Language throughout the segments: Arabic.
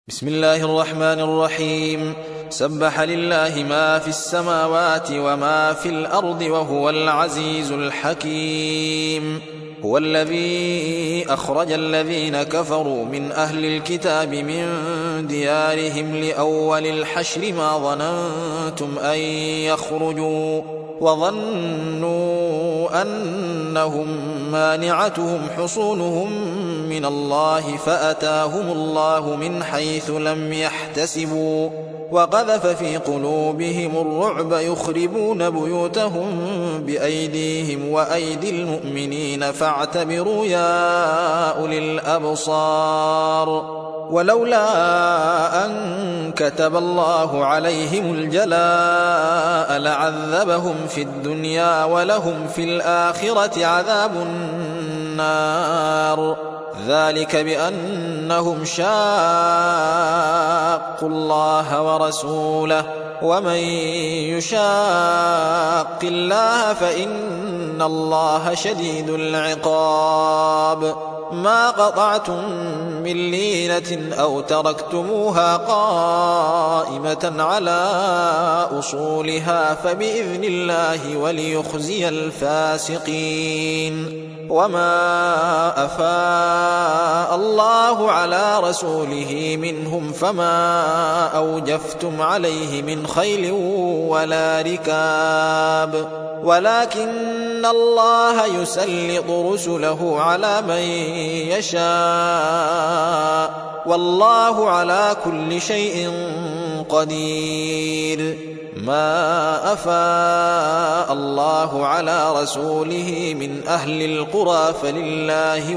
بسم الله الرحمن الرحيم. سبح لله ما في السماوات وما في الأرض وهو العزيز الحكيم. هو الذي أخرج الذين كفروا من أهل الكتاب من ديارهم لأول الحشر ما ظننتم أن يخرجوا وظنوا أنهم مانعتهم حصونهم من الله فأتاهم الله من حيث لم يحتسبوا وقذف في قلوبهم الرعب يخربون بيوتهم بأيديهم وأيدي المؤمنين فاعتبروا يا أولي الأبصار. ولولا أن كتب الله عليهم الجلاء لعذبهم في الدنيا ولهم في الآخرة عذاب النار، ذلك بأنهم شاقوا الله ورسوله ومن يشاق الله فإن الله شديد العقاب. ما قطعتم من لينة أو تركتموها قائمة على أصولها فبإذن الله وليخزي الفاسقين. وما أفاء الله على رسوله منهم فما أوجفتم عليه من خيل ولا ركاب ولكن الله يسلط رسله على من يشاء والله على كل شيء قدير. ما أفاء الله على رسوله من أهل القرى فلله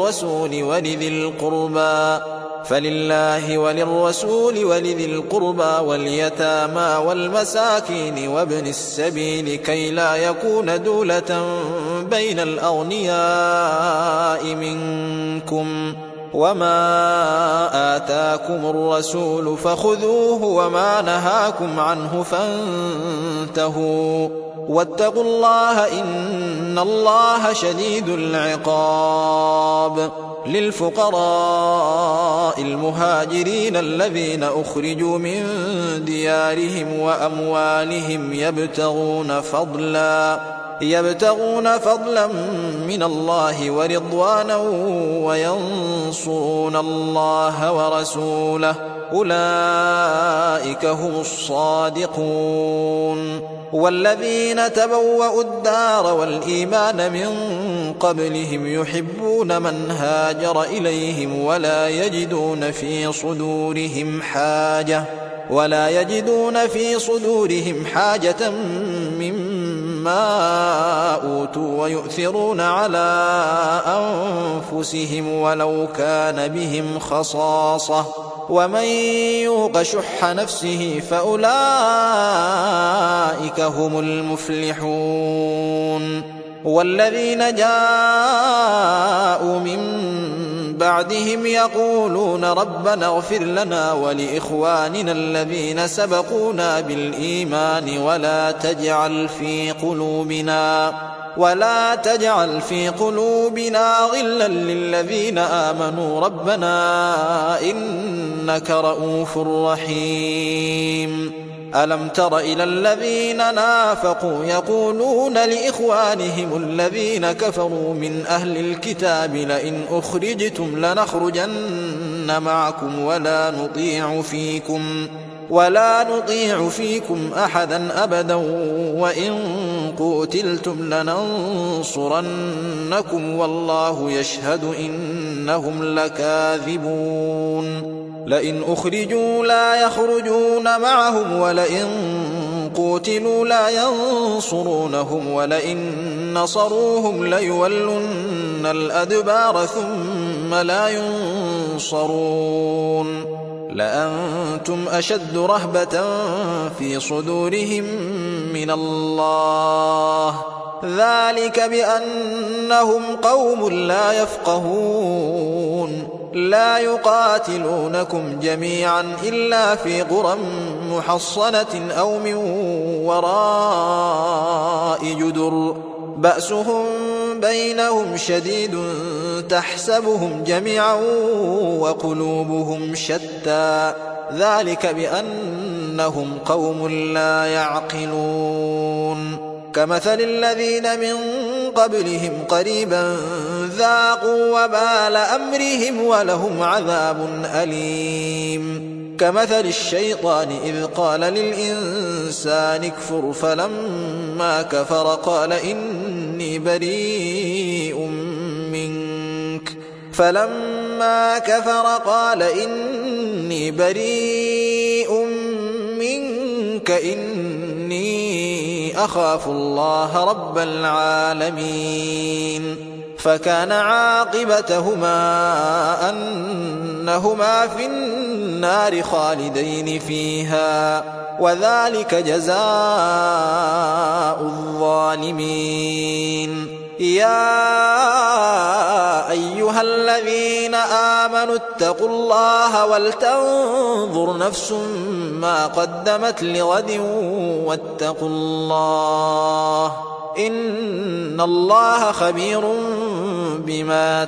وللرسول ولذي القربى واليتامى والمساكين وابن السبيل كي لا يكون دولة بين الأغنياء منكم. وما آتاكم الرسول فخذوه وما نهاكم عنه فانتهوا واتقوا الله إن الله شديد العقاب. للفقراء المهاجرين الذين أخرجوا من ديارهم وأموالهم يبتغون فضلا من الله ورضوانا وينصرون الله ورسوله أولئك هم الصادقون. والذين تبوأوا الدار والإيمان من قبلهم يحبون من هاجر إليهم ولا يجدون في صدورهم حاجة مما أوتوا ويؤثرون على أنفسهم ولو كان بهم خصاصة ومن يوق شح نفسه فأولئك هم المفلحون. والذين جاءوا من بعدهم يقولون ربنا اغفر لنا ولإخواننا الذين سبقونا بالإيمان ولا تجعل في قلوبنا غلا للذين آمنوا ربنا إنك رؤوف رحيم. ألم تر إلى الذين نافقوا يقولون لإخوانهم الذين كفروا من أهل الكتاب لئن أخرجتم لنخرجن معكم ولا نطيع فيكم أحدا أبدا وإن قوتلتم لننصرنكم والله يشهد إنهم لكاذبون. لئن أخرجوا لا يخرجون معهم ولئن قوتلوا لا ينصرونهم ولئن نصروهم ليولن الأدبار ثم لا ينصرون. لأنتم أشد رهبة في صدورهم من الله ذلك بأنهم قوم لا يفقهون. لا يقاتلونكم جميعا إلا في قرى محصنة أو من وراء جدر بأسهم بينهم شديد تحسبهم جميعا وقلوبهم شتى ذلك بأنهم قوم لا يعقلون كمثل الذين من قبلهم قريبا ذاقوا وبال أمرهم ولهم عذاب أليم كمثل الشيطان إذ قال للإنسان اكفر فلما كفر قال إني بريء منك إني أخاف الله رب العالمين فكان عاقبتهما أنهما في النار خالدين فيها وذلك جزاء الظالمين يا أيها الذين آمنوا اتقوا الله ولتنظر نفس ما قدمت لغد واتقوا الله إن الله خبير بما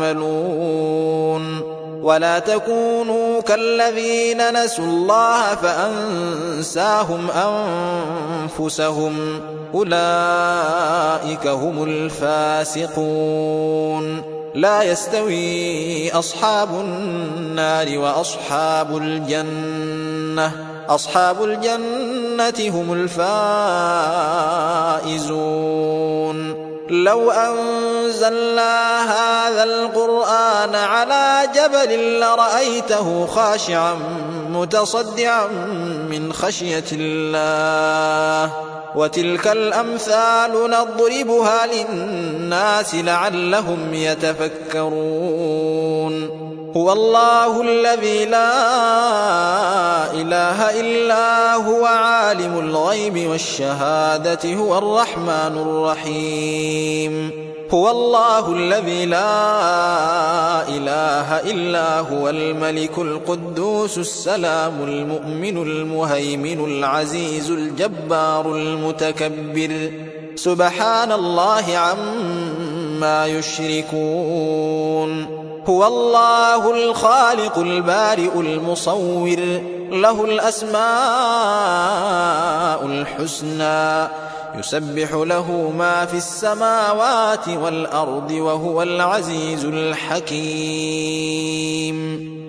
تعملون ولا تكونوا كالذين نسوا الله فأنساهم أنفسهم أولئك هم الفاسقون لا يستوي أصحاب النار وأصحاب الجنة هم الفائزون لو أنزلنا هذا القرآن على جبل لرأيته خاشعا متصدعا من خشية الله وتلك الأمثال نضربها للناس لعلهم يتفكرون هو الله الذي لا إله إلا هو عالم الغيب والشهادة هو الرحمن الرحيم هو الله الذي لا إله إلا هو الملك القدوس السلام المؤمن المهيمن العزيز الجبار المتكبر سبحان الله عما يشركون هو الله الخالق البارئ المصور له الأسماء الحسنى يسبح له ما في السماوات والأرض وهو العزيز الحكيم